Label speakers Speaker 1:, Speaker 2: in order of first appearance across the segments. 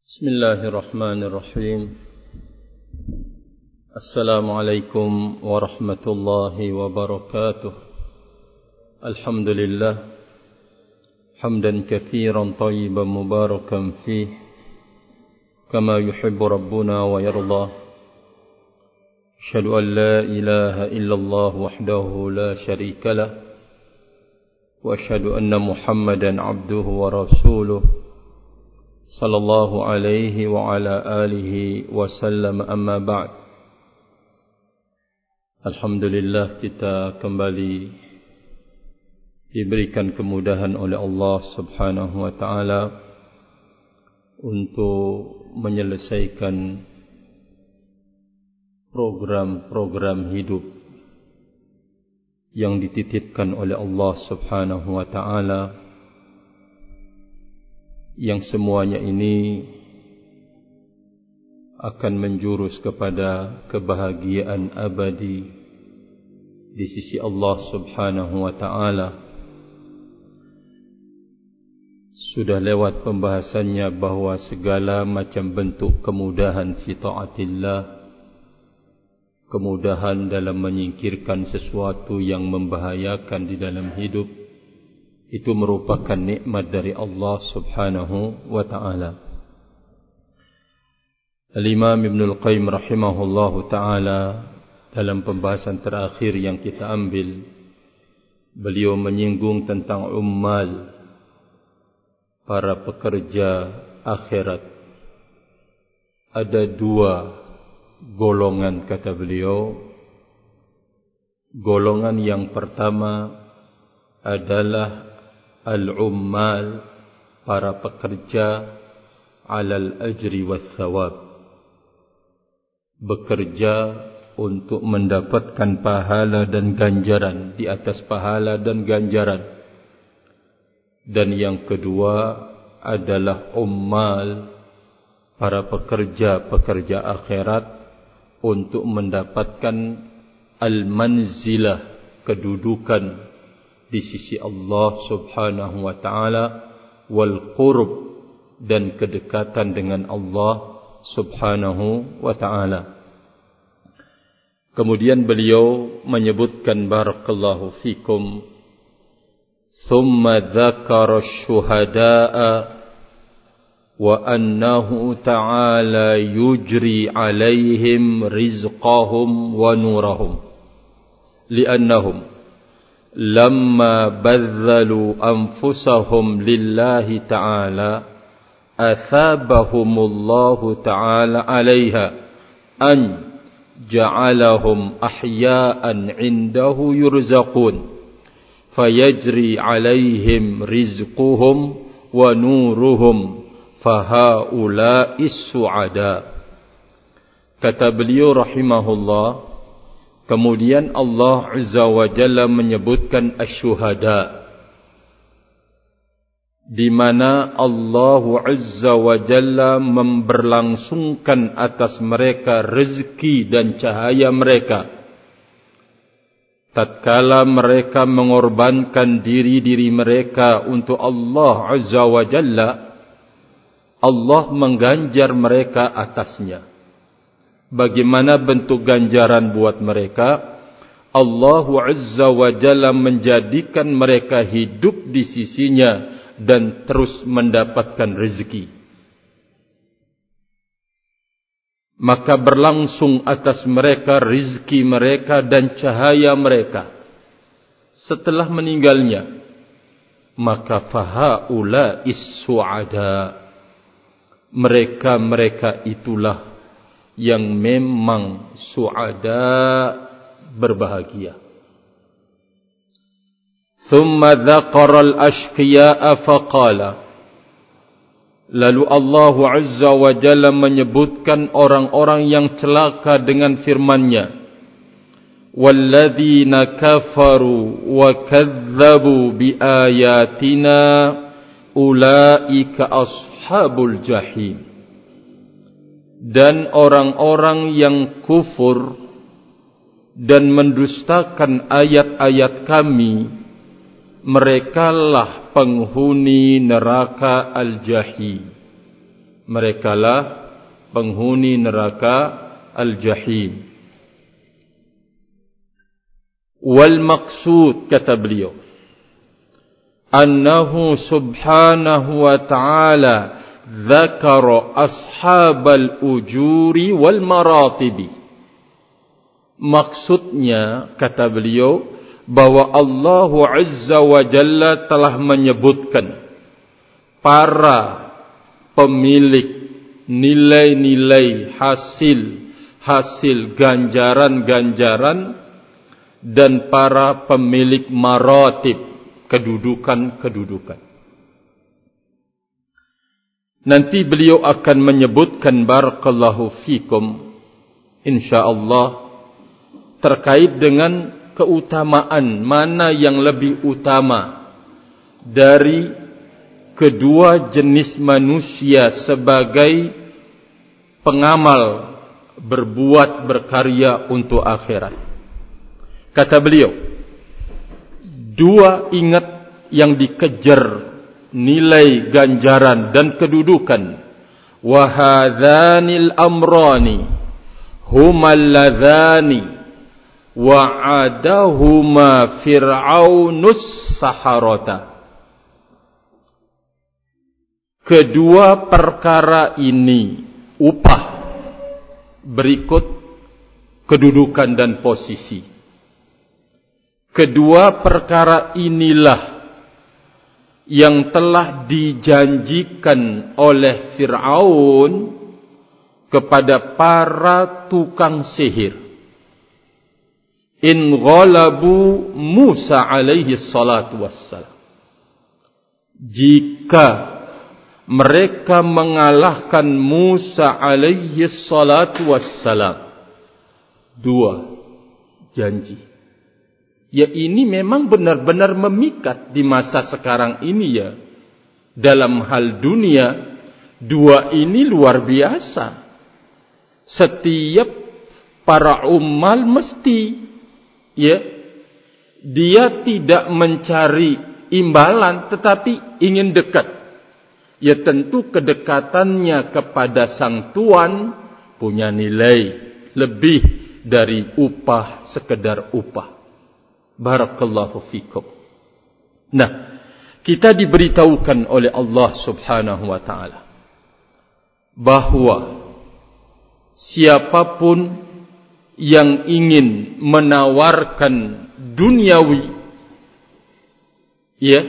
Speaker 1: بسم الله الرحمن الرحيم. السلام عليكم ورحمة الله وبركاته. الحمد لله حمدا كثيرا طيبا مباركا فيه كما يحب ربنا ويرضى. أشهد أن لا إله إلا الله وحده لا شريك له وأشهد أن محمدا عبده ورسوله صلى الله عليه وعلى آله وسلم. أما بعد. Alhamdulillah, kita kembali diberikan kemudahan oleh Allah Subhanahu wa taala untuk menyelesaikan program-program hidup yang dititipkan oleh Allah Subhanahu wa taala, yang semuanya ini akan menjurus kepada kebahagiaan abadi di sisi Allah Subhanahu wa taala. Sudah lewat pembahasannya bahawa segala macam bentuk kemudahan fi taatillah, kemudahan dalam menyingkirkan sesuatu yang membahayakan di dalam hidup, itu merupakan nikmat dari Allah Subhanahu wa taala. Al-Imam Ibnul Qayyim rahimahullahu taala dalam pembahasan terakhir yang kita ambil, beliau menyinggung tentang ummal, para pekerja akhirat. Ada dua golongan, kata beliau. Golongan yang pertama adalah al-ummal, para pekerja alal ajri was thawab, bekerja untuk mendapatkan pahala dan ganjaran, di atas pahala dan ganjaran. Dan yang kedua adalah ummal, para pekerja-pekerja akhirat, untuk mendapatkan al-manzilah, kedudukan di sisi Allah Subhanahu wa taala, wal qurb, dan kedekatan dengan Allah Subhanahu wa taala. Kemudian beliau menyebutkan, barakallahu fikum, thumma dzakara asy-syuhada'a wa annahu ta'ala yujri 'alaihim rizqahum wa nurahum li'annahum lamma badzalu anfusahum lillahi ta'ala athabahumullahu ta'ala 'alaiha an ja'alahum ahya'an 'indahu yurzaqun fayajri 'alaihim rizquhum wa nuruhum fahaula'is su'ada. Kata beliau rahimahullah, kemudian Allah Azza wa Jalla menyebutkan asy-syuhada, di mana Allah Azza wa Jalla memberlangsungkan atas mereka rezeki dan cahaya mereka. Tatkala mereka mengorbankan diri-diri mereka untuk Allah Azza wa Jalla, Allah mengganjar mereka atasnya. Bagaimana bentuk ganjaran buat mereka? Allah Azza wa Jalla menjadikan mereka hidup di sisinya dan terus mendapatkan rezeki. Maka berlangsung atas mereka rezeki mereka dan cahaya mereka setelah meninggalnya. Maka fahaula'is su'ada, mereka-mereka itulah yang memang su'ada, berbahagia. Thumma dzakara al-ashqiya'a faqala, lalu Allah Azza wa Jalla menyebutkan orang-orang yang celaka dengan firman-Nya, walladzina kafaru wa kadzdzabu biayatina ulaika ashabul jahim. Dan orang-orang yang kufur dan mendustakan ayat-ayat kami, merekalah penghuni neraka al-jahim. merekalah penghuni neraka Al-Jahim. Wal maqsud, kata beliau, annahu subhanahu wa ta'ala dzakara ashabal ujuri wal maratibi. Maksudnya, kata beliau, bahwa Allah Azza wa Jalla telah menyebutkan para pemilik nilai-nilai hasil ganjaran-ganjaran dan para pemilik maratib, kedudukan-kedudukan. Nanti beliau akan menyebutkan barakallahu fikum insyaallah terkait dengan keutamaan mana yang lebih utama dari kedua jenis manusia sebagai pengamal berbuat berkarya untuk akhirat. Kata beliau, dua ingat yang dikejar nilai ganjaran dan kedudukan. Wahadhanil amrani humal ladhani wa'adahuma fir'aunus saharata. Kedua perkara ini, upah berikut kedudukan dan posisi. Kedua perkara inilah yang telah dijanjikan oleh Fir'aun kepada para tukang sihir. In ghalabu Musa alaihi salatu wassalam. Jika mereka mengalahkan Musa alaihi salatu wassalam. Dua janji. Ya, ini memang benar-benar memikat di masa sekarang ini ya. Dalam hal dunia, dua ini luar biasa. Setiap para ummal mesti, ya, dia tidak mencari imbalan tetapi ingin dekat. Ya, tentu kedekatannya kepada sang tuan punya nilai lebih dari upah, sekedar upah. Barakallahu fikum. Nah, kita diberitahukan oleh Allah Subhanahu wa ta'ala bahwa siapapun yang ingin menawarkan duniawi, ya,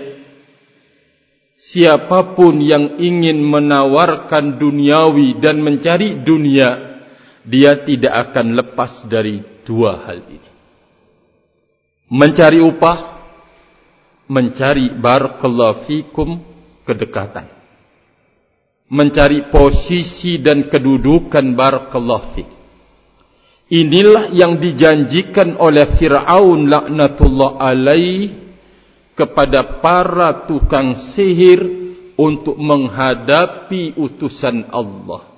Speaker 1: siapapun yang ingin menawarkan duniawi dan mencari dunia, dia tidak akan lepas dari dua hal ini. Mencari upah, mencari barakallahu fikum kedekatan. Mencari posisi dan kedudukan barakallahu fik. Inilah yang dijanjikan oleh Fir'aun laknatullah alaih kepada para tukang sihir untuk menghadapi utusan Allah.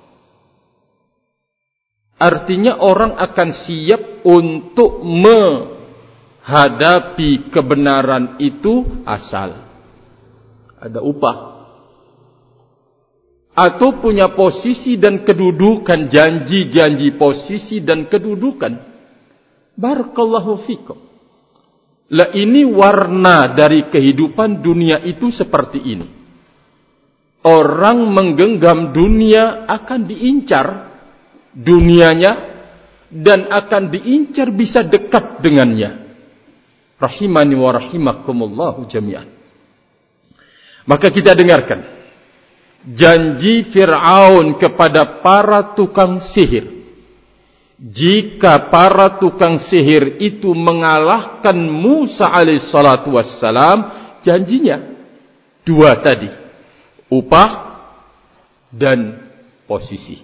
Speaker 1: Artinya orang akan siap untuk menghadapi kebenaran itu asal ada upah. Atau punya posisi dan kedudukan, janji-janji posisi dan kedudukan. Barakallahu fikum. Lah, ini warna dari kehidupan dunia itu seperti ini. Orang menggenggam dunia akan diincar dunianya dan akan diincar bisa dekat dengannya. Rahimani wa rahimakumullahu jami'an. Maka kita dengarkan janji Fir'aun kepada para tukang sihir. Jika para tukang sihir itu mengalahkan Musa alaihissalatu wassalam, janjinya dua tadi, upah dan posisi.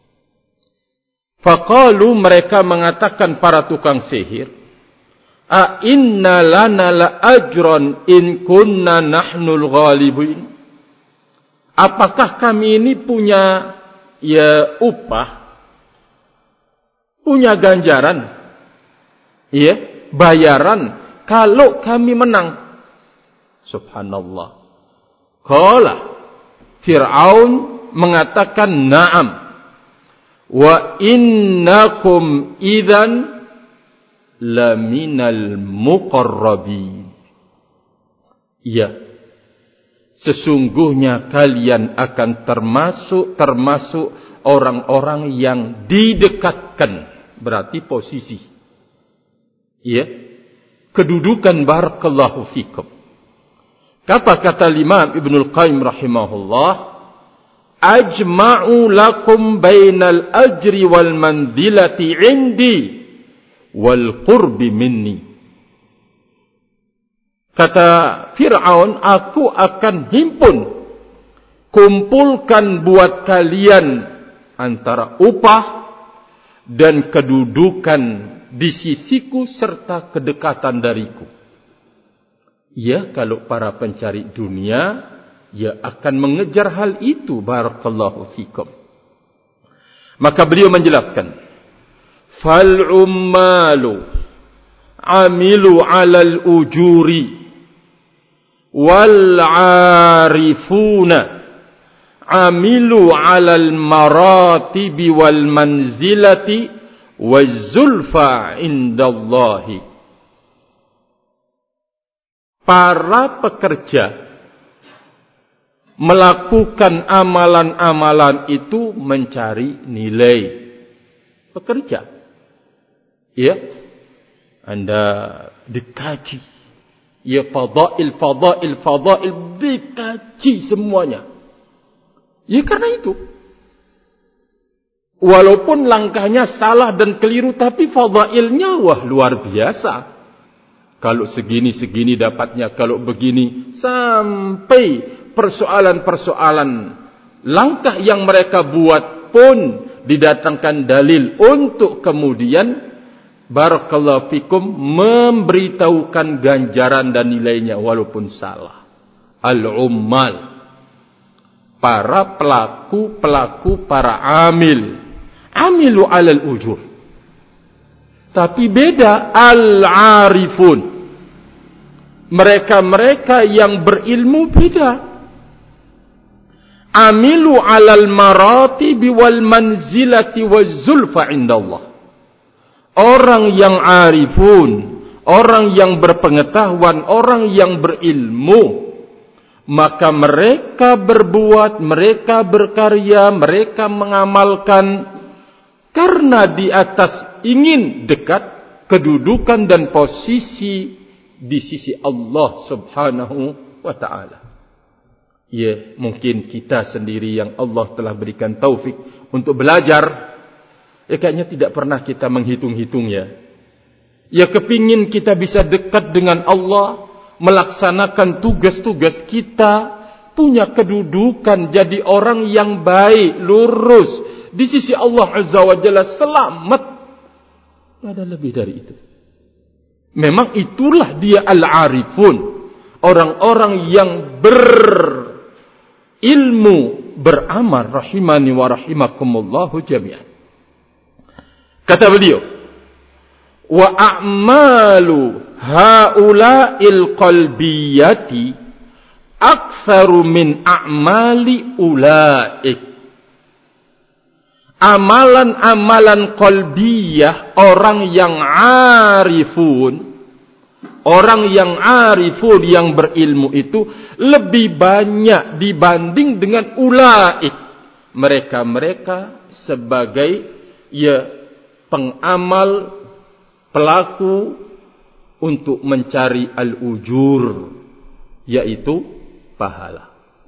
Speaker 1: Faqalu, mereka mengatakan para tukang sihir, a inna lana la ajran in kunna nahnul ghalibin. Apakah kami ini punya ya upah, punya ganjaran, ya, bayaran kalau kami menang? Subhanallah. Qala Fir'aun mengatakan na'am. Wa innakum idzan laminal muqarrabin. Ya, sesungguhnya kalian akan termasuk orang-orang yang didekatkan. Berarti posisi. Ya, kedudukan barakallahu fikum. Kata Imam Ibnul Qayyim rahimahullah, ajma'u lakum bainal ajri wal manzilati indi wal qurbi minni. Kata Fir'aun, aku akan kumpulkan buat kalian antara upah dan kedudukan di sisiku serta kedekatan dariku. Ya, kalau para pencari dunia, ya akan mengejar hal itu. Barakallahu fikum. Maka beliau menjelaskan, fal ummalu amilu alal ujuri wal arifuna amilu alal maratibi wal manzilati waz zulfa indallahi. Para pekerja melakukan amalan-amalan itu mencari nilai. Pekerja, ya, Anda dikaji, ya, fadail dikaji semuanya. Ya, karena itu, walaupun langkahnya salah dan keliru, tapi fadailnya wah luar biasa. Kalau segini dapatnya, kalau begini, sampai persoalan-persoalan langkah yang mereka buat pun didatangkan dalil untuk kemudian barakallahu fikum memberitahukan ganjaran dan nilainya walaupun salah. Al-ummal, para pelaku, para amilu alal ujur. Tapi beda al-arifun, mereka yang berilmu beda. Amilu alal maratibi wal manzilati waz zulfa indallah. Orang yang arifun, orang yang berpengetahuan, orang yang berilmu, maka mereka berbuat, mereka berkarya, mereka mengamalkan karena di atas ingin dekat kedudukan dan posisi di sisi Allah subhanahu wa ta'ala. Ya, mungkin kita sendiri yang Allah telah berikan taufik untuk belajar, ya kayaknya tidak pernah kita menghitung-hitung ya. Ya, kepingin kita bisa dekat dengan Allah, melaksanakan tugas-tugas kita, punya kedudukan, jadi orang yang baik, lurus di sisi Allah Azza wa Jalla, selamat. Tidak ada lebih dari itu. Memang itulah dia al-arifun, orang-orang yang berilmu, beramal, rahimani wa rahimakumullahu jami'an. Kata beliau, wa a'malu haula'il qalbiyati aktsaru min a'mali ula'ik. Amalan-amalan qalbiyah orang yang arifun yang berilmu itu lebih banyak dibanding dengan ulaik, mereka sebagai ya pengamal, pelaku untuk mencari al-ujur, yaitu pahala.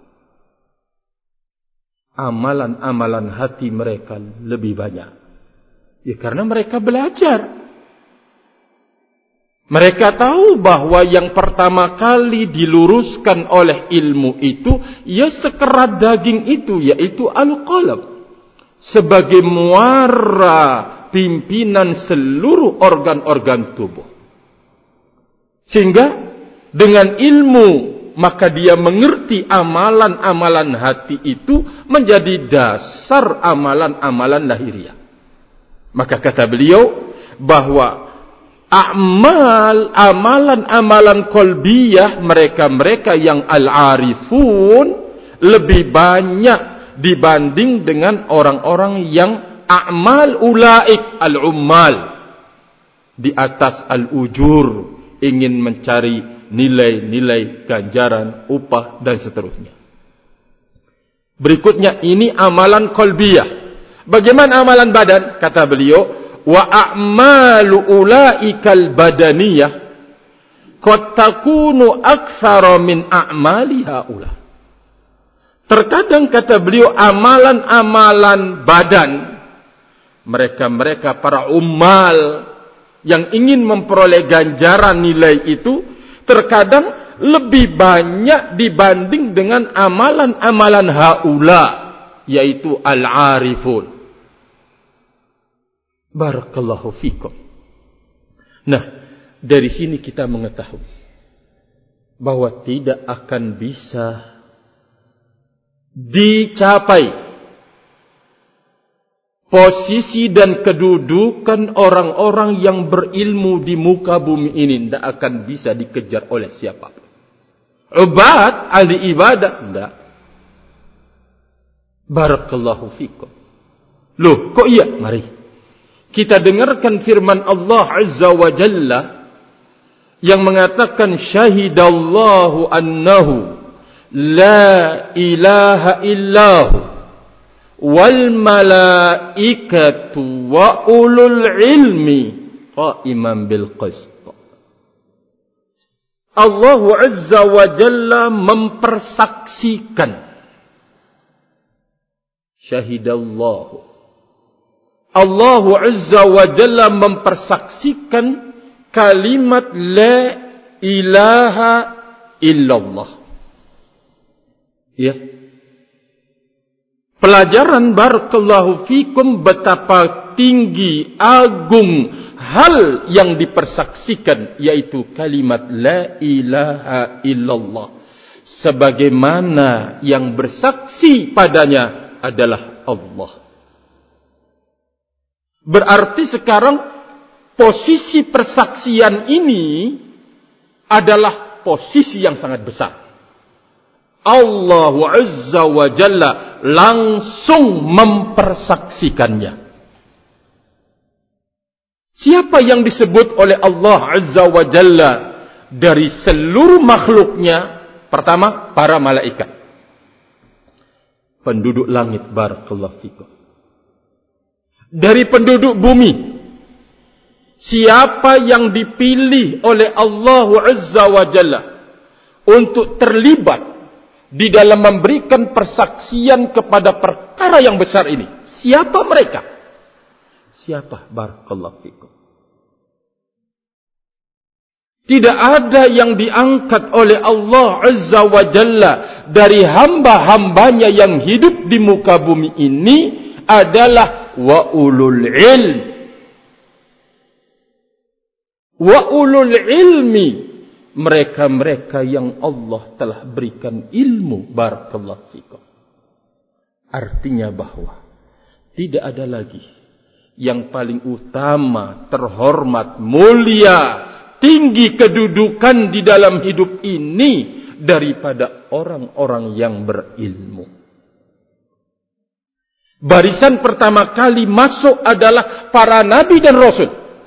Speaker 1: Amalan-amalan hati mereka lebih banyak. Ya, karena mereka belajar. Mereka tahu bahwa yang pertama kali diluruskan oleh ilmu itu, ya sekerat daging itu, yaitu al-qalb. Sebagai muara pimpinan seluruh organ-organ tubuh. Sehingga dengan ilmu, maka dia mengerti amalan-amalan hati itu menjadi dasar amalan-amalan lahiriah. Maka kata beliau bahwa amalan-amalan qalbiyah mereka yang al-arifun lebih banyak dibanding dengan orang-orang yang a'mal ulaik al-ummal, di atas al-ujur, ingin mencari nilai-nilai ganjaran, upah dan seterusnya. Berikutnya, ini amalan qalbiyah. Bagaimana amalan badan? Kata beliau, wa a'malu ulaikal badaniyah qad takunu aktsara min a'mali haula. Terkadang, kata beliau, amalan-amalan badan mereka para ummal yang ingin memperoleh ganjaran nilai itu, terkadang lebih banyak dibanding dengan amalan-amalan haula, yaitu al-arifun. Barakallahu fikum. Nah, dari sini kita mengetahui bahwa tidak akan bisa dicapai posisi dan kedudukan orang-orang yang berilmu di muka bumi ini. Tidak akan bisa dikejar oleh siapapun. Ubad, ahli ibadah, tidak. Barakallahu fikum. Loh, kok iya? Mari kita dengarkan firman Allah Azza wa Jalla yang mengatakan, syahidallahu annahu la ilaha illahu wal malaikatu wa ulul ilmi qa'iman bil qist. Allah Azza wa Jalla mempersaksikan, syahidallahu, Allah Azza wa Jalla mempersaksikan kalimat la ilaha illallah. Ya. Pelajaran barakallahu fikum betapa tinggi, agung hal yang dipersaksikan, yaitu kalimat la ilaha illallah. Sebagaimana yang bersaksi padanya adalah Allah. Berarti sekarang posisi persaksian ini adalah posisi yang sangat besar. Allah Azza wa Jalla langsung mempersaksikannya. Siapa yang disebut oleh Allah Azza wa Jalla dari seluruh makhluknya? Pertama, para malaikat, penduduk langit, barakallahu fikum. Dari penduduk bumi, siapa yang dipilih oleh Allah Azza wa Jalla untuk terlibat di dalam memberikan persaksian kepada perkara yang besar ini? Siapa mereka? Siapa? Barakallahu fikum. Tidak ada yang diangkat oleh Allah Azza wa Jalla dari hamba-hambanya yang hidup di muka bumi ini adalah wa ulul ilm. Wa ulul ilmi, mereka-mereka yang Allah telah berikan ilmu, barakallahu fikum. Artinya bahwa tidak ada lagi yang paling utama, terhormat, mulia, tinggi kedudukan di dalam hidup ini daripada orang-orang yang berilmu. Barisan pertama kali masuk adalah para nabi dan rasul.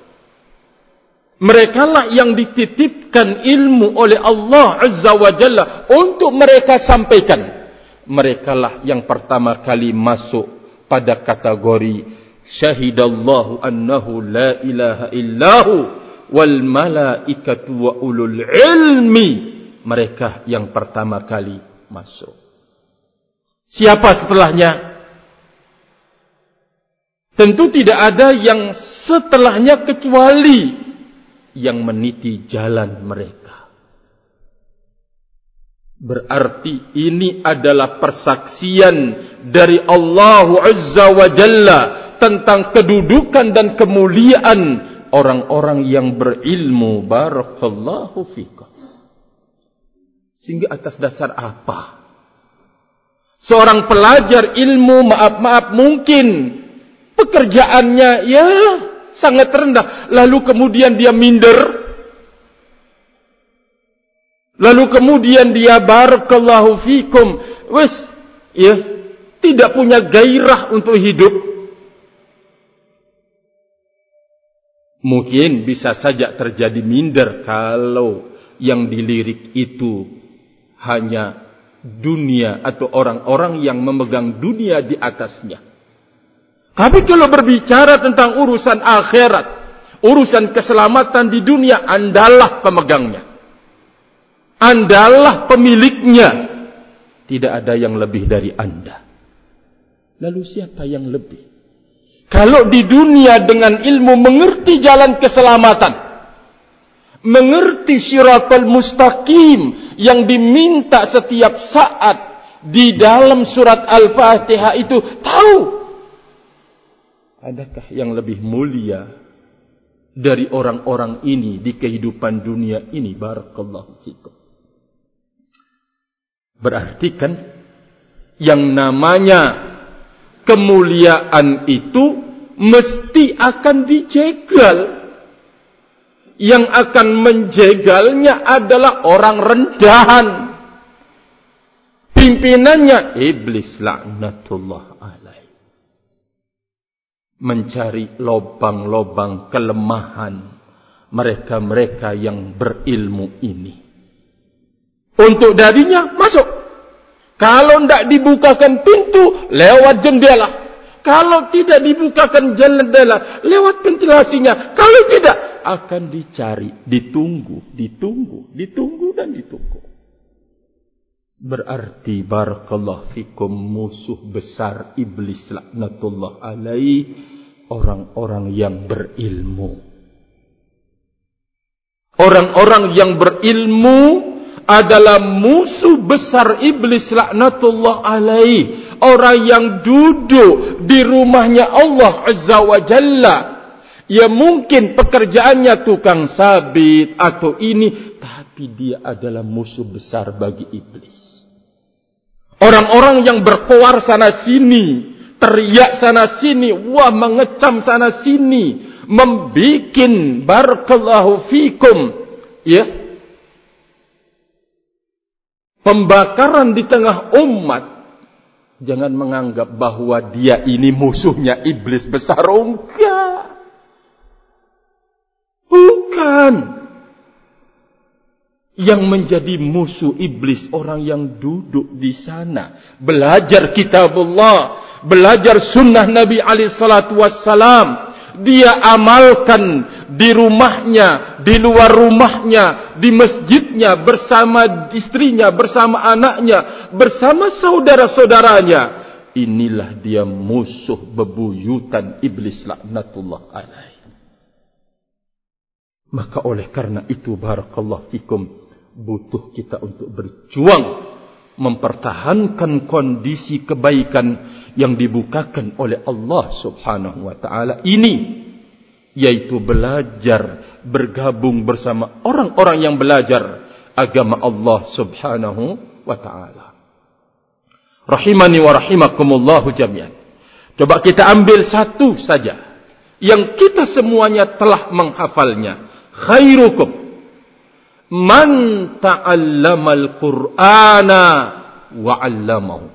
Speaker 1: Merekalah yang dititipkan ilmu oleh Allah Azza wa Jalla untuk mereka sampaikan. Merekalah yang pertama kali masuk pada kategori syahidallahu annahu la ilaha illahu wal malaikatu wa ulul ilmi. Mereka yang pertama kali masuk. Siapa setelahnya? Tentu tidak ada yang setelahnya kecuali yang meniti jalan mereka. Berarti ini adalah persaksian dari Allah Azza wa Jalla tentang kedudukan dan kemuliaan orang-orang yang berilmu, barakallahu fikum. Sehingga atas dasar apa? Seorang pelajar ilmu, maaf mungkin pekerjaannya ya sangat rendah, lalu kemudian dia minder, lalu kemudian dia barakallahu fikum, wes ya, tidak punya gairah untuk hidup. Mungkin bisa saja terjadi minder kalau yang dilirik itu hanya dunia atau orang-orang yang memegang dunia di atasnya. Tapi kalau berbicara tentang urusan akhirat, urusan keselamatan di dunia, Andalah pemegangnya, Andalah pemiliknya. Tidak ada yang lebih dari Anda. Lalu siapa yang lebih? Kalau di dunia dengan ilmu mengerti jalan keselamatan, mengerti Shiratal Mustaqim yang diminta setiap saat di dalam surat Al-Fatihah itu, tahu adakah yang lebih mulia dari orang-orang ini di kehidupan dunia ini? Barakallahu fikum. Berarti kan yang namanya kemuliaan itu mesti akan dijegal. Yang akan menjegalnya adalah orang rendahan. Pimpinannya iblis laknatullah alaih. Mencari lobang-lobang kelemahan mereka-mereka yang berilmu ini. Untuk darinya masuk. Kalau tidak dibukakan pintu, lewat jendela. Kalau tidak dibukakan jendela, lewat ventilasinya. Kalau tidak, akan dicari, ditunggu dan ditunggu. Berarti barakallahu fikum, musuh besar iblis laknatullah alaih orang-orang yang berilmu. Orang-orang yang berilmu adalah musuh besar iblis laknatullah alaih. Orang yang duduk di rumahnya Allah Azza wa Jalla. Ya mungkin pekerjaannya tukang sabit atau ini, tapi dia adalah musuh besar bagi iblis. Orang-orang yang berkoar sana sini, teriak sana sini, wah mengecam sana sini, membikin barakallahu fikum, ya, pembakaran di tengah umat. Jangan menganggap bahwa dia ini musuhnya iblis besar. Enggak. Bukan. Yang menjadi musuh iblis orang yang duduk di sana, belajar kitabullah, belajar sunnah Nabi alaihi salatu wassalam. Dia amalkan di rumahnya, di luar rumahnya, di masjidnya, bersama istrinya, bersama anaknya, bersama saudara-saudaranya. Inilah dia musuh bebuyutan iblis laknatullah alaih. Maka oleh karena itu barakallahu fikum, butuh kita untuk berjuang mempertahankan kondisi kebaikan yang dibukakan oleh Allah Subhanahu wa taala ini, yaitu belajar bergabung bersama orang-orang yang belajar agama Allah Subhanahu wa taala. Rahimani wa rahimakumullahu jami'an. Coba kita ambil satu saja yang kita semuanya telah menghafalnya. Khairukum man ta'allamal Qur'ana wa 'allamahu.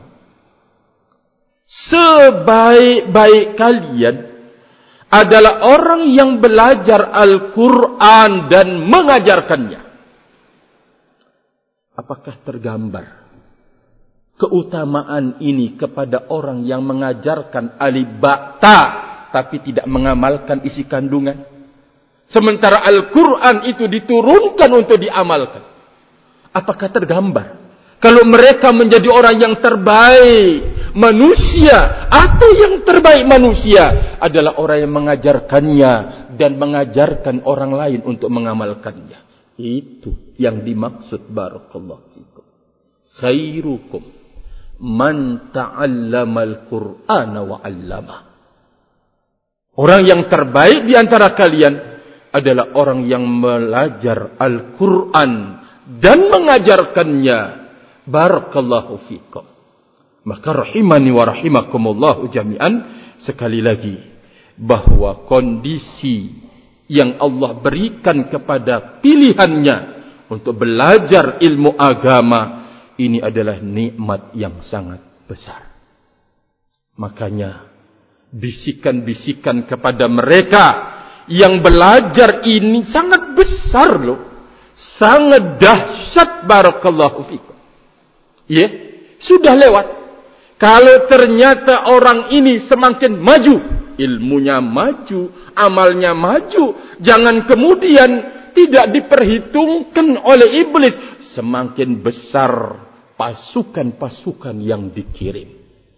Speaker 1: Sebaik-baik kalian adalah orang yang belajar Al-Quran dan mengajarkannya. Apakah tergambar keutamaan ini kepada orang yang mengajarkan alif ba ta tapi tidak mengamalkan isi kandungan? Sementara Al-Quran itu diturunkan untuk diamalkan. Apakah tergambar kalau mereka menjadi orang yang terbaik manusia, atau yang terbaik manusia adalah orang yang mengajarkannya dan mengajarkan orang lain untuk mengamalkannya? Itu yang dimaksud barakallahu fikum. Khairukum man ta'allamal Qur'ana wa 'allamah. Orang yang terbaik di antara kalian adalah orang yang belajar Al-Quran dan mengajarkannya. Barakallahu fikum. Maka rahimani wa rahimakumullahu jami'an, sekali lagi, bahwa kondisi yang Allah berikan kepada pilihannya untuk belajar ilmu agama ini adalah nikmat yang sangat besar. Makanya bisikan-bisikan kepada mereka yang belajar ini sangat besar loh. Sangat dahsyat, barakallahu fikum. Ya, sudah lewat. Kalau ternyata orang ini semakin maju, ilmunya maju, amalnya maju, jangan kemudian tidak diperhitungkan oleh iblis. Semakin besar pasukan-pasukan yang dikirim.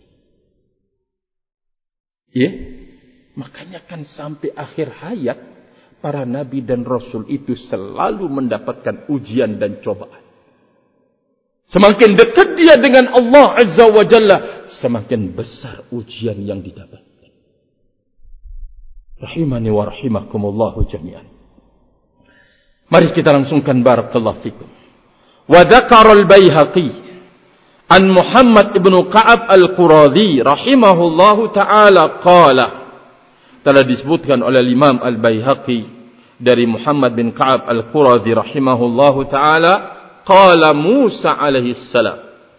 Speaker 1: Ya, makanya kan sampai akhir hayat para nabi dan rasul itu selalu mendapatkan ujian dan cobaan. Semakin dekat dia dengan Allah Azza wa Jalla, semakin besar ujian yang didapatkan. Rahimani wa rahimakumullahu jami'an. Mari kita langsungkan, barakallahu fikum. Wa dzakara al-Baihaqi an Muhammad ibn Ka'ab al-Quradhi rahimahullahu ta'ala qala, telah disebutkan oleh Imam Al-Baihaqi dari Muhammad bin Ka'ab al-Quradhi rahimahullahu ta'ala, qala Musa alaihi salam,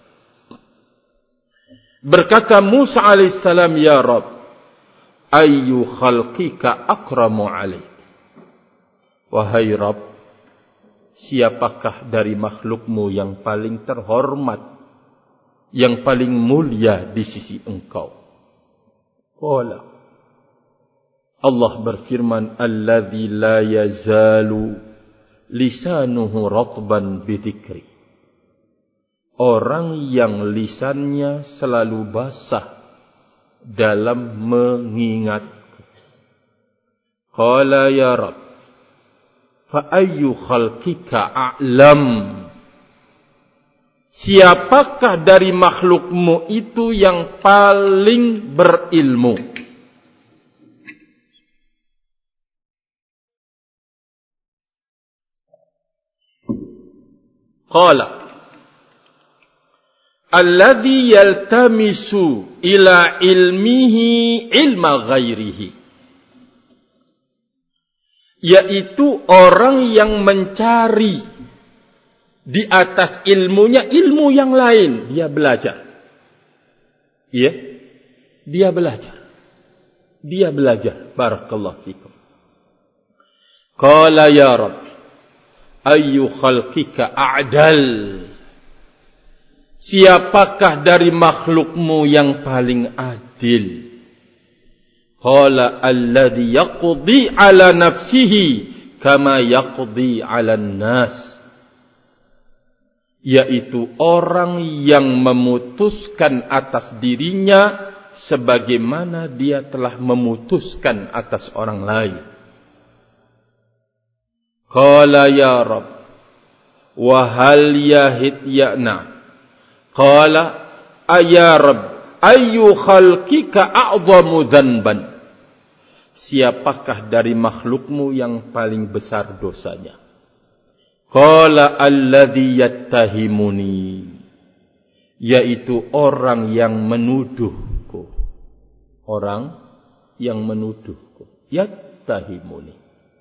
Speaker 1: berkata Musa alaihi salam, ya Rabb, ayyu khalqika akramu alaik, wahai Rabb, siapakah dari makhlukmu yang paling terhormat, yang paling mulia di sisi engkau? Qala, Allah berfirman, alladzi la yazalu lisanuhu ratban bidzikri, orang yang lisannya selalu basah dalam mengingatku. Qala ya Rabb, fa ayyu khalqika a'lam, siapakah dari makhlukmu itu yang paling berilmu? Qala, alladhi yaltamisu ila ilmihi ilma ghairihi, yaitu orang yang mencari di atas ilmunya ilmu yang lain. Dia belajar. Ya, dia belajar. Dia belajar. Barakallahu fikum. Qala ya Rabb, ayyu khalqika a'dal, siapakah dari makhlukmu yang paling adil? Qala alladhi yaqdi ala nafsihi kama yaqdi ala nas, yaitu orang yang memutuskan atas dirinya sebagaimana dia telah memutuskan atas orang lain. Qala ya Rabb, wa hal yahid ya'na, qala ya Rabb, ayyu khalqika a'zamu dhanban, siapakah dari makhlukmu yang paling besar dosanya? Qala alladhi yattahimuni, yaitu orang yang menuduhku. Orang yang menuduhku. Yattahimuni.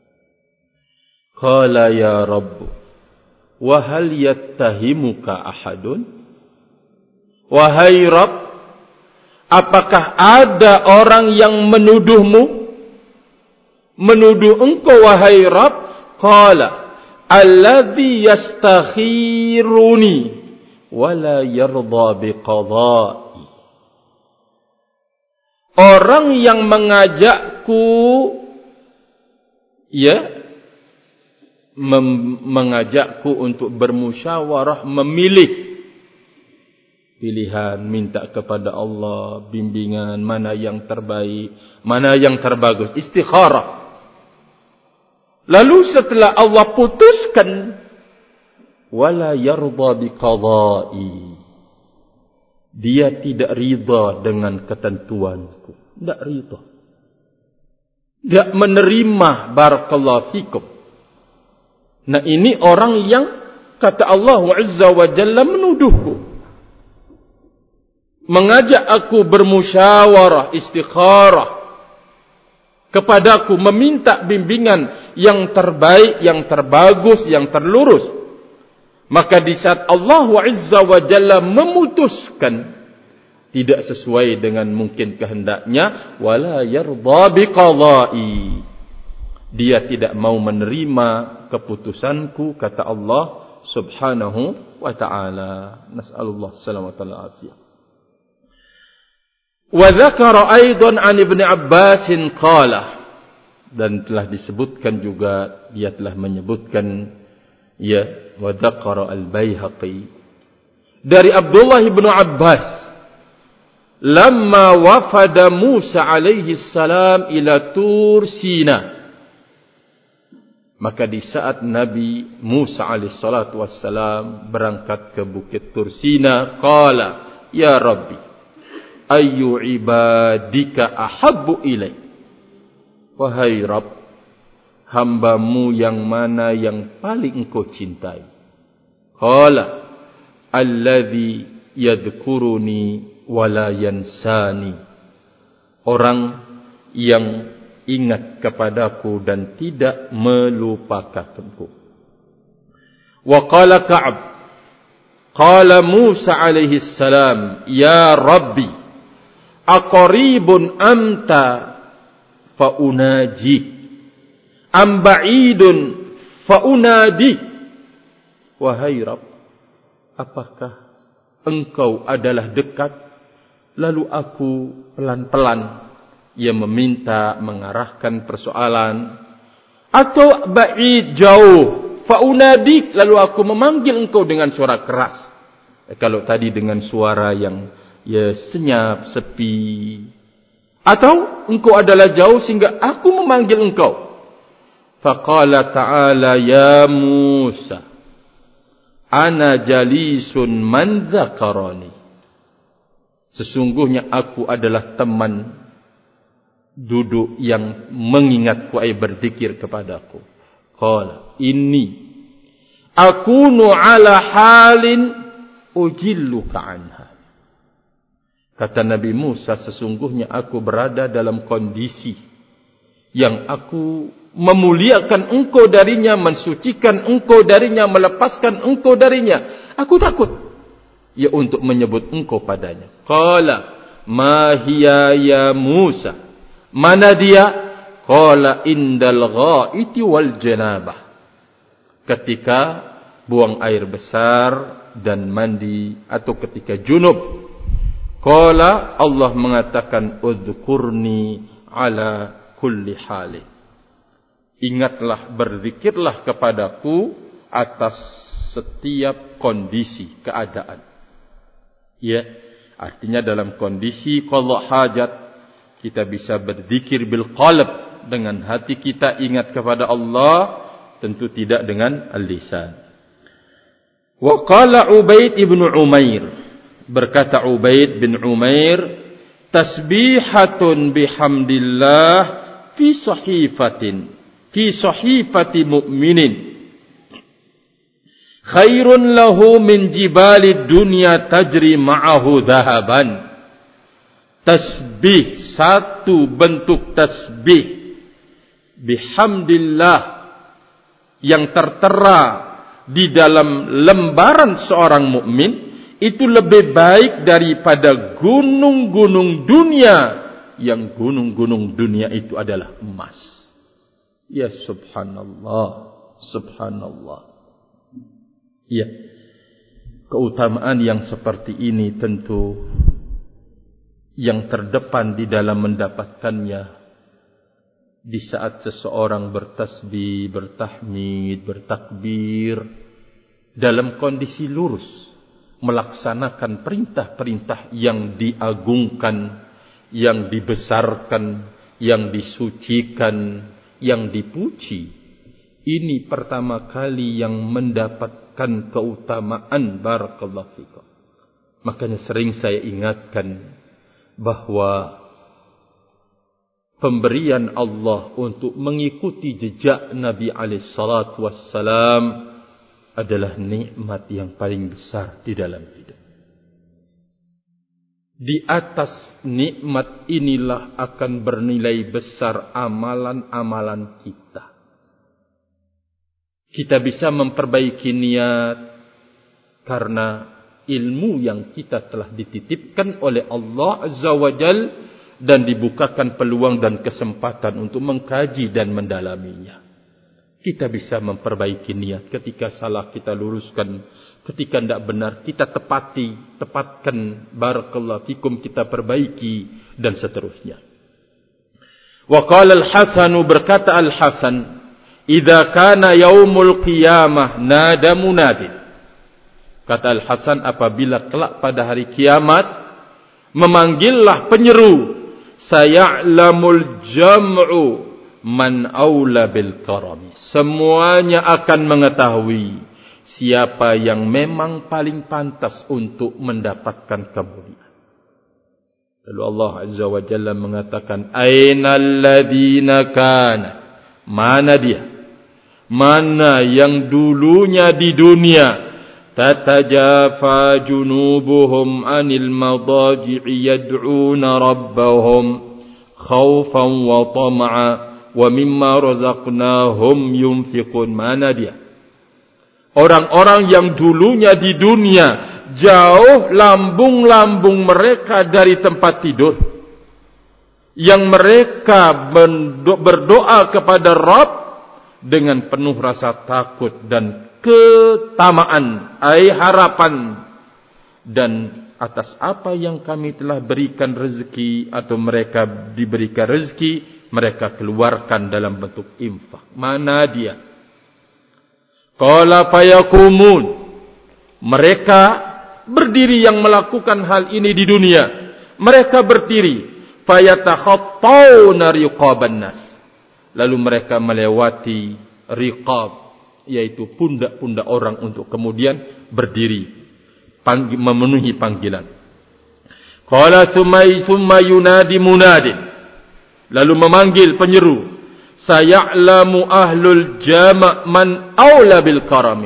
Speaker 1: Qala ya Rabb, wa hal yattahimuka ahadun? Wahai Rabb, apakah ada orang yang menuduhmu? Menuduh engkau wahai Rabb? Qala alladhi yastakhiruni wala yarda biqadai, orang yang mengajakku, ya, mengajakku untuk bermusyawarah, memilih pilihan, minta kepada Allah bimbingan, mana yang terbaik, mana yang terbagus, istikharah. Lalu setelah Allah putuskan, wala yarda biqadai, dia tidak ridha dengan ketentuanku, tidak ridha, tidak menerima, barakallahu fikum. Nah, ini orang yang kata Allah Azza wa Jalla menuduhku, mengajak aku bermusyawarah, istikharah kepadaku, meminta bimbingan yang terbaik, yang terbagus, yang terlurus. Maka di saat Allah Azza wa Jalla memutuskan tidak sesuai dengan mungkin kehendaknya, wala yarda biqadai, dia tidak mau menerima keputusanku, kata Allah subhanahu wa ta'ala. Nas'alullah salamatan wal afiyah. Wa dzakara aidan an Ibnu Abbas qala, dan telah disebutkan juga, dia telah menyebutkan, ya, wa dzakara al-Baihaqi dari Abdullah bin Abbas, lamma wafada Musa alaihi salam ila Tur Sina, maka di saat Nabi Musa alaihi salatu wassalam berangkat ke bukit Tur Sina, qala ya Rabbi ayyu ibadika ahabbu ilaik, wahai Rabb, hambamu yang mana yang paling engkau cintai? Qala alladhi yadhkuruni wala yansani, orang yang ingat kepadaku dan tidak melupakanku. Wa qala Ka'ab, qala Musa alaihi salam ya Rabbi aqaribun anta fa unaji am ba'idun fa unadi, wahai Rabb, apakah engkau adalah dekat lalu aku pelan-pelan ia meminta mengarahkan persoalan, atau ba'id jauh fa unadi lalu aku memanggil engkau dengan suara keras? Kalau tadi dengan suara yang ya senyap, sepi, atau engkau adalah jauh sehingga aku memanggil engkau. Faqala ta'ala ya Musa ana jalisun man dzakarani, sesungguhnya aku adalah teman duduk yang mengingatku, ay berzikir kepadaku. Qala inni akunu ala halin ujilluka anha, kata Nabi Musa, sesungguhnya aku berada dalam kondisi yang aku memuliakan engkau darinya, mensucikan engkau darinya, melepaskan engkau darinya. Aku takut ya untuk menyebut engkau padanya. Qala ma hiya ya Musa, mana dia? Qala indal ghaiti wal janabah, ketika buang air besar dan mandi, atau ketika junub. Qala, Allah mengatakan udhkurni ala kulli hali, ingatlah, berzikirlah kepadaku atas setiap kondisi keadaan. Ya, artinya dalam kondisi qadha hajat kita bisa berzikir bil qalb, dengan hati kita ingat kepada Allah, tentu tidak dengan al-lisan. Wa qala Ubaid ibn Umair, berkata Ubaid bin Umair, tasbihatun bihamdillah fi sahifati mu'minin khairun lahu min jibali dunya tajri ma'ahu dhahaban. Tasbih, satu bentuk tasbih bihamdillah yang tertera di dalam lembaran seorang mukmin, itu lebih baik daripada gunung-gunung dunia, yang gunung-gunung dunia itu adalah emas. Ya subhanallah, subhanallah. Ya, keutamaan yang seperti ini tentu yang terdepan di dalam mendapatkannya di saat seseorang bertasbih, bertahmid, bertakbir dalam kondisi lurus, melaksanakan perintah-perintah yang diagungkan, yang dibesarkan, yang disucikan, yang dipuji. Ini pertama kali yang mendapatkan keutamaan. Barakallahu fikum. Makanya sering saya ingatkan bahwa pemberian Allah untuk mengikuti jejak Nabi alaihissalatu wassalam adalah nikmat yang paling besar di dalam hidup. Di atas nikmat inilah akan bernilai besar amalan-amalan kita. Kita bisa memperbaiki niat karena ilmu yang kita telah dititipkan oleh Allah Azza wa Jal, dan dibukakan peluang dan kesempatan untuk mengkaji dan mendalaminya. Kita bisa memperbaiki niat. Ketika salah kita luruskan, ketika tidak benar kita tepatkan, barakallahu fikum, kita perbaiki, dan seterusnya. Wa qala al-Hasan, berkata Al-Hasan, idza kana yaumul qiyamah nada munadin. Kata Al-Hasan, apabila kelak pada hari kiamat memanggillah penyeru, saya'lamul jam'u man aula bil karami. Semuanya akan mengetahui siapa yang memang paling pantas untuk mendapatkan kemuliaan. Lalu Allah Azza wa Jalla mengatakan, ainal ladzina kana, mana dia, mana yang dulunya di dunia, tatajafa junubuhum anil madaji'i yad'una rabbahum khawfan wa tama'a wa mimma razaqnahum yunfiqun. Mana dia? Orang-orang yang dulunya di dunia jauh lambung-lambung mereka dari tempat tidur, yang mereka berdoa kepada Rabb dengan penuh rasa takut dan ketamaan, harapan, dan atas apa yang kami telah berikan rezeki atau mereka diberikan rezeki, mereka keluarkan dalam bentuk infak. Mana dia? Qala fayakumun, mereka berdiri yang melakukan hal ini di dunia. Mereka berdiri, fayatakhattawna riqaban nas, lalu mereka melewati riqab, yaitu pundak-pundak orang, untuk kemudian berdiri memenuhi panggilan. Qala summa yunadi munadin, lalu memanggil penyeru, saya'lamu ahlul jama' man aula bil karami.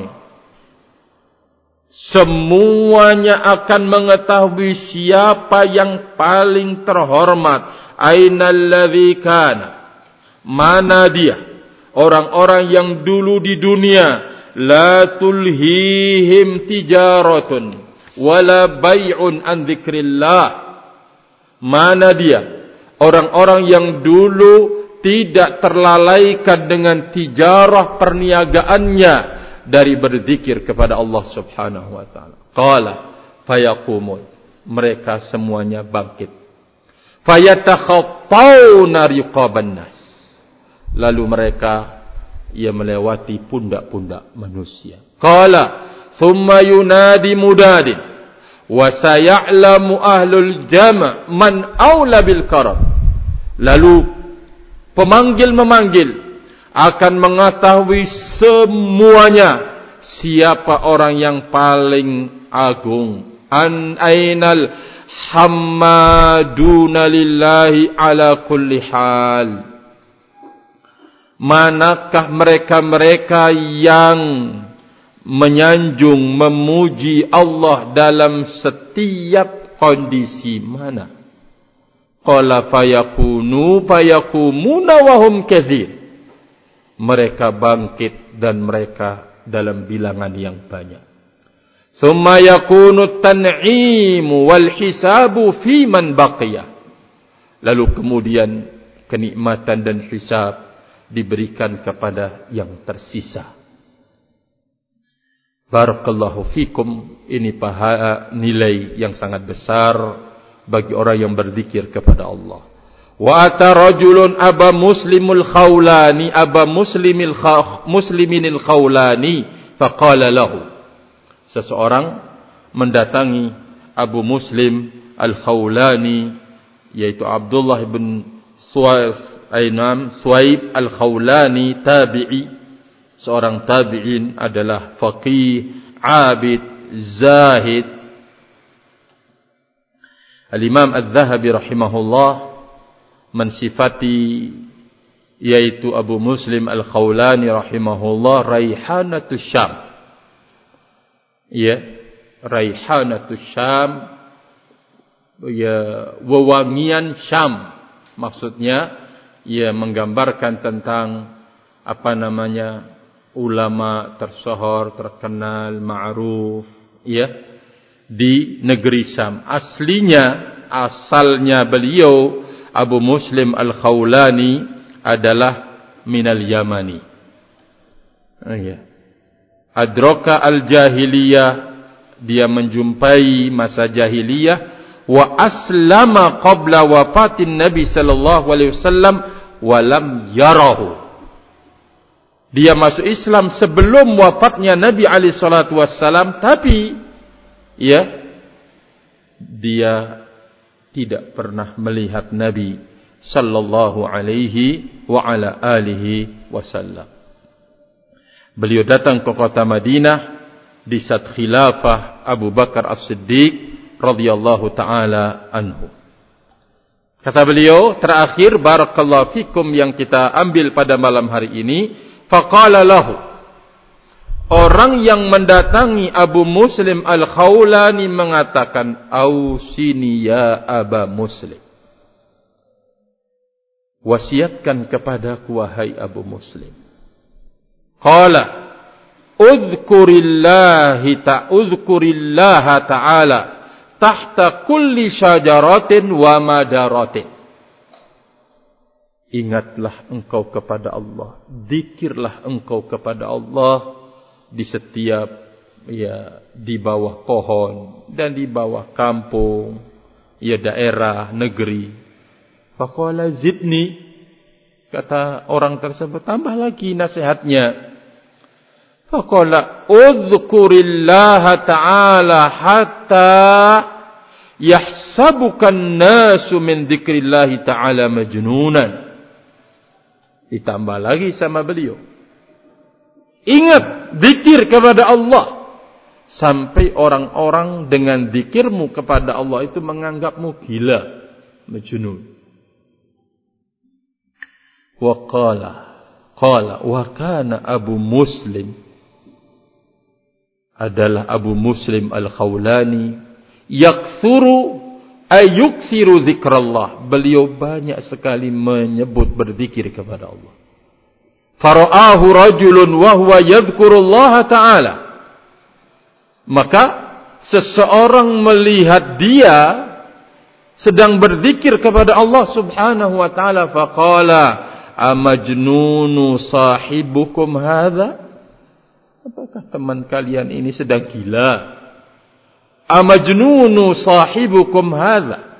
Speaker 1: Semuanya akan mengetahui siapa yang paling terhormat. Ainal ladzi kana, mana dia, orang-orang yang dulu di dunia la tulhihim tijaratun wala bai'un an dzikrillah. Mana dia, orang-orang yang dulu tidak terlalaikan dengan tijarah perniagaannya dari berzikir kepada Allah Subhanahu wa taala. Qala fayaqumun, mereka semuanya bangkit. Fayatakhattawna riqaban nas, lalu mereka melewati pundak-pundak manusia. Qala thumma yunadi mudadin wa saya'lamu ahlul jama' man aula bil karam. Lalu pemanggil memanggil akan mengetahui semuanya siapa orang yang paling agung. An ainal hammaduna lillahi ala kulli hal, manakah mereka-mereka yang menyanjung memuji Allah dalam setiap kondisi mana? Qala fayakumuna wa hum katsir, mereka bangkit dan mereka dalam bilangan yang banyak. Summa yakunu tan'imu wal hisabu fi man baqiya, lalu kemudian kenikmatan dan hisab diberikan kepada yang tersisa. Barakallahu fikum. Ini nilai yang sangat besar bagi orang yang berzikir kepada Allah. Wa ata rajulun aba musliminil khawlani faqala lahu, seseorang mendatangi Abu Muslim al-Khawlani, yaitu Abdullah bin Suwaib al-Khawlani, tabi'i, seorang tabi'in, adalah faqih, abid, zahid. Al-Imam Al-Zahabi rahimahullah mensifati, yaitu Abu Muslim Al-Khawlani rahimahullah, Raihanatus Syam. Ya, Raihanatus Syam, ya, wewangian Syam. Maksudnya ia menggambarkan tentang ulama tersohor, terkenal, ma'ruf, ya, di negeri Syam. Asalnya beliau Abu Muslim Al-Khawlani adalah minal Yamani. Adraka al-jahiliyah, dia menjumpai masa jahiliyah, wa aslama qabla wafatin Nabi sallallahu alaihi wasallam wa lam yarahu. Dia masuk Islam sebelum wafatnya Nabi alaihi salatu wasallam, tapi dia tidak pernah melihat Nabi sallallahu alaihi wa ala alihi wasallam. Beliau datang ke kota Madinah di saat khilafah Abu Bakar As-Siddiq radhiyallahu taala anhu. Kata beliau terakhir, barakallahu fikum, yang kita ambil pada malam hari ini, faqala lahu, orang yang mendatangi Abu Muslim Al-Khawlani mengatakan, ausini ya Aba Muslim, wasiatkan kepadaku wahai Abu Muslim. Qala uzkurillaha ta'ala tahta kulli syajaratin wa madaratin. Ingatlah engkau kepada Allah, zikirlah engkau kepada Allah di setiap di bawah pohon dan di bawah kampung, daerah, negeri. Faqala zidni, kata orang tersebut, tambah lagi nasihatnya. Faqala uzkurillaha ta'ala hatta yahsabukan nasu min dzikrillahi ta'ala majnunan. Ditambah lagi sama beliau, ingat zikir kepada Allah sampai orang-orang dengan zikirmu kepada Allah itu menganggapmu gila, majnun. Wa qala wa kana Abu Muslim, adalah Abu Muslim Al-Khawlani, yakthuru ayukthiru zikrallah, beliau banyak sekali menyebut berzikir kepada Allah. Fara'ahu rajulun wa huwa yadhkurullaha ta'ala, maka seseorang melihat dia sedang berzikir kepada Allah subhanahu wa ta'ala. Faqala amajnunu sahibukum hadha, apakah teman kalian ini sedang gila? Amajnunu sahibukum hadha.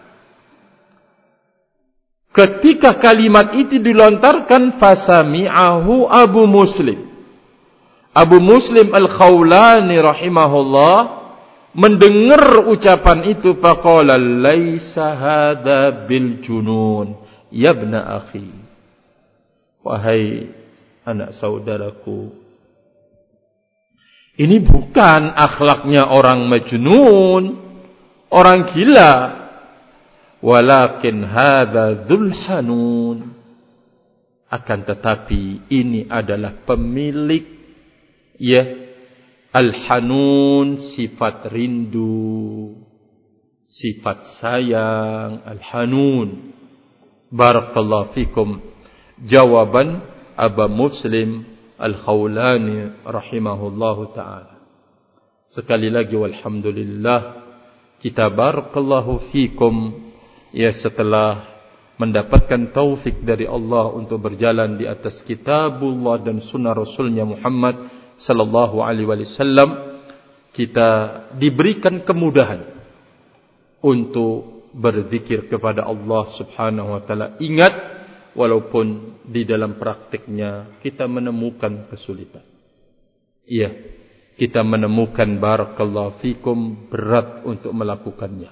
Speaker 1: Ketika kalimat itu dilontarkan, fasami'ahu Abu Muslim. Abu Muslim Al-Khawlani rahimahullah mendengar ucapan itu, faqala laisa hadha bil junun ya ibna akhi, wahai anak saudaraku, ini bukan akhlaknya orang majnun, orang gila. Walakin hadza dzul hanun, akan tetapi ini adalah pemilik al-hanun, sifat rindu, sifat sayang, al-hanun. Barakallahu fikum. Jawaban Abu Muslim Al-Khawlani rahimahullahu ta'ala. Sekali lagi walhamdulillah, kita barakallahu fikum, setelah mendapatkan taufik dari Allah untuk berjalan di atas kitabullah dan sunnah Rasulnya Muhammad sallallahu alaihi wasallam, kita diberikan kemudahan untuk berzikir kepada Allah subhanahu wa ta'ala. Ingat, walaupun di dalam praktiknya kita menemukan kesulitan. Kita menemukan barakallahu fikum berat untuk melakukannya.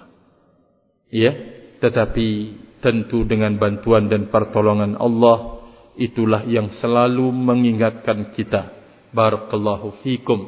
Speaker 1: Tetapi tentu dengan bantuan dan pertolongan Allah, itulah yang selalu mengingatkan kita, barakallahu fikum,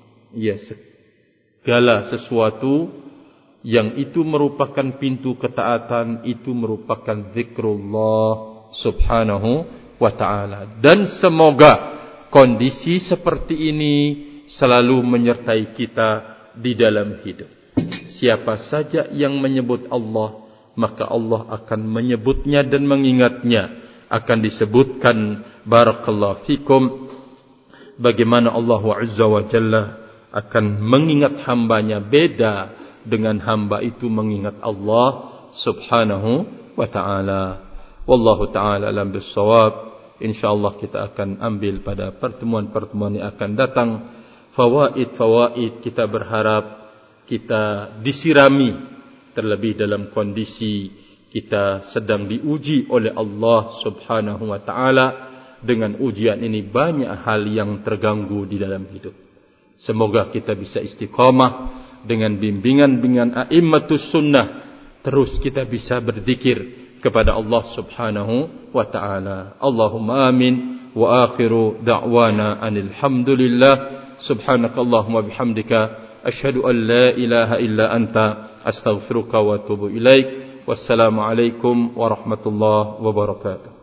Speaker 1: segala sesuatu yang itu merupakan pintu ketaatan, itu merupakan zikrullah subhanahu wa ta'ala. Dan semoga kondisi seperti ini selalu menyertai kita di dalam hidup. Siapa saja yang menyebut Allah, maka Allah akan menyebutnya dan mengingatnya. Akan disebutkan barakallahu fikum, bagaimana Allah azza wa jalla akan mengingat hambanya. Beda dengan hamba itu mengingat Allah subhanahu wa ta'ala. Wallahu ta'ala alam bissawab. InsyaAllah kita akan ambil pada pertemuan-pertemuan yang akan datang fawaid-fawaid. Kita berharap kita disirami, terlebih dalam kondisi kita sedang diuji oleh Allah subhanahu wa ta'ala. Dengan ujian ini banyak hal yang terganggu di dalam hidup. Semoga kita bisa istiqamah dengan bimbingan-bimbingan a'immatus sunnah. Terus kita bisa berzikir kepada Allah subhanahu wa ta'ala. Allahumma amin. Wa akhiru da'wana anil hamdulillah. Subhanakallahumma bihamdika. Ashhadu an la ilaha illa anta. Astaghfiruka wa atubu ilaik. Wassalamualaikum warahmatullahi wabarakatuh.